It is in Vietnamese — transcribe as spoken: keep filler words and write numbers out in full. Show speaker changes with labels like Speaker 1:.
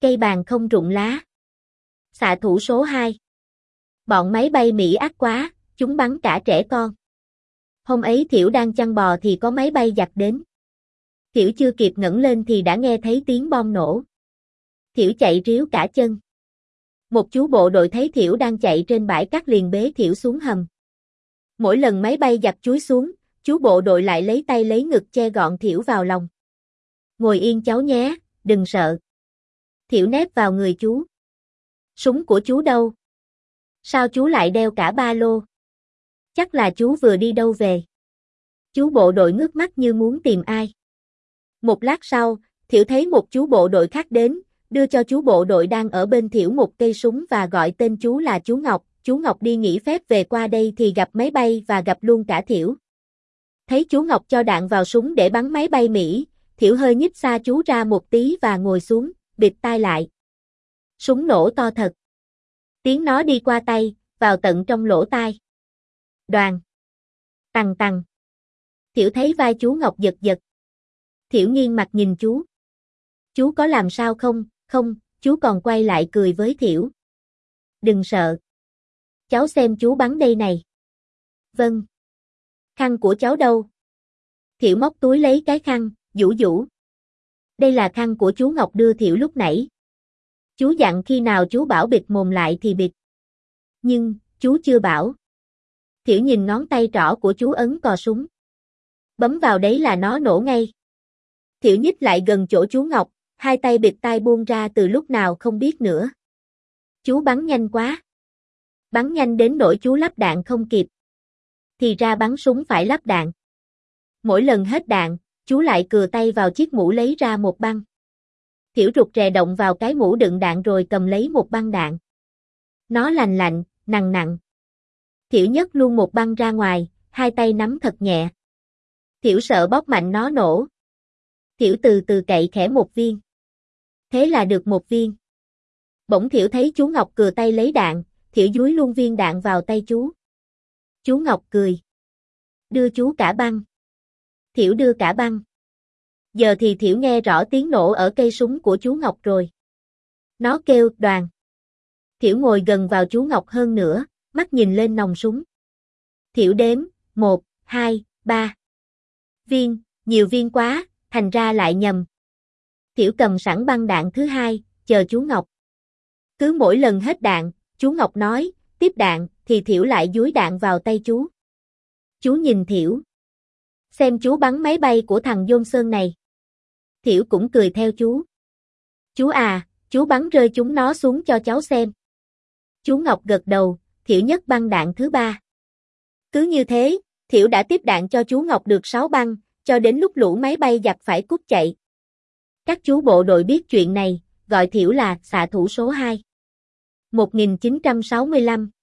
Speaker 1: cây bàn không rụng lá. Xạ thủ số hai. Bọn máy bay Mỹ ác quá, chúng bắn cả trẻ con. Hôm ấy Thiểu đang chăn bò thì có máy bay giặc đến. Thiểu chưa kịp ngẩng lên thì đã nghe thấy tiếng bom nổ. Thiểu chạy ríu cả chân. Một chú bộ đội thấy Thiểu đang chạy trên bãi cát liền bế Thiểu xuống hầm. Mỗi lần máy bay giặc chúi xuống, chú bộ đội lại lấy tay lấy ngực che gọn Thiểu vào lòng. Ngồi yên cháu nhé, đừng sợ. Thiểu nép vào người chú. Súng của chú đâu? Sao chú lại đeo cả ba lô? Chắc là chú vừa đi đâu về. Chú bộ đội ngước mắt như muốn tìm ai. Một lát sau, Thiểu thấy một chú bộ đội khác đến, đưa cho chú bộ đội đang ở bên Thiểu một cây súng và gọi tên chú là chú Ngọc. Chú Ngọc đi nghỉ phép về qua đây thì gặp máy bay và gặp luôn cả Thiểu. Thấy chú Ngọc cho đạn vào súng để bắn máy bay Mỹ, Thiểu hơi nhích xa chú ra một tí và ngồi xuống, bịt tai lại. Súng nổ to thật. Tiếng nó đi qua tay, vào tận trong lỗ tai. Đoàn. Tằng tằng. Thiểu thấy vai chú Ngọc giật giật. Thiểu nghiêng mặt nhìn chú. Chú có làm sao không? Không, chú còn quay lại cười với Thiểu. Đừng sợ. Cháu xem chú bắn đây này. Vâng. Khăn của cháu đâu? Thiểu móc túi lấy cái khăn, vũ vũ. Đây là khăn của chú Ngọc đưa Thiểu lúc nãy. Chú dặn khi nào chú bảo bịt mồm lại thì bịt. Nhưng, chú chưa bảo. Thiểu nhìn ngón tay trỏ của chú ấn cò súng. Bấm vào đấy là nó nổ ngay. Thiểu nhích lại gần chỗ chú Ngọc, hai tay bịt tai buông ra từ lúc nào không biết nữa. Chú bắn nhanh quá. Bắn nhanh đến nỗi chú lắp đạn không kịp. Thì ra bắn súng phải lắp đạn. Mỗi lần hết đạn, chú lại cừa tay vào chiếc mũ lấy ra một băng. Thiểu rụt rè động vào cái mũ đựng đạn rồi cầm lấy một băng đạn. Nó lành lạnh, nặng nặng. Thiểu nhấc luôn một băng ra ngoài, hai tay nắm thật nhẹ. Thiểu sợ bóp mạnh nó nổ. Thiểu từ từ cậy khẽ một viên. Thế là được một viên. Bỗng Thiểu thấy chú Ngọc cừa tay lấy đạn, Thiểu dúi luôn viên đạn vào tay chú. Chú Ngọc cười. Đưa chú cả băng. Thiểu đưa cả băng. Giờ thì Thiểu nghe rõ tiếng nổ ở cây súng của chú Ngọc rồi. Nó kêu, Đoàn. Thiểu ngồi gần vào chú Ngọc hơn nữa, mắt nhìn lên nòng súng. Thiểu đếm, một, hai, ba. Viên, nhiều viên quá, thành ra lại nhầm. Thiểu cầm sẵn băng đạn thứ hai, chờ chú Ngọc. Cứ mỗi lần hết đạn, chú Ngọc nói, tiếp đạn, thì Thiểu lại dúi đạn vào tay chú. Chú nhìn Thiểu. Xem chú bắn máy bay của thằng Johnson này. Thiểu cũng cười theo chú. Chú à, chú bắn rơi chúng nó xuống cho cháu xem. Chú Ngọc gật đầu, Thiểu nhấc băng đạn thứ ba. Cứ như thế, Thiểu đã tiếp đạn cho chú Ngọc được sáu băng, cho đến lúc lũ máy bay giặc phải cút chạy. Các chú bộ đội biết chuyện này, gọi Thiểu là xạ thủ số hai. một nghìn chín trăm sáu mươi lăm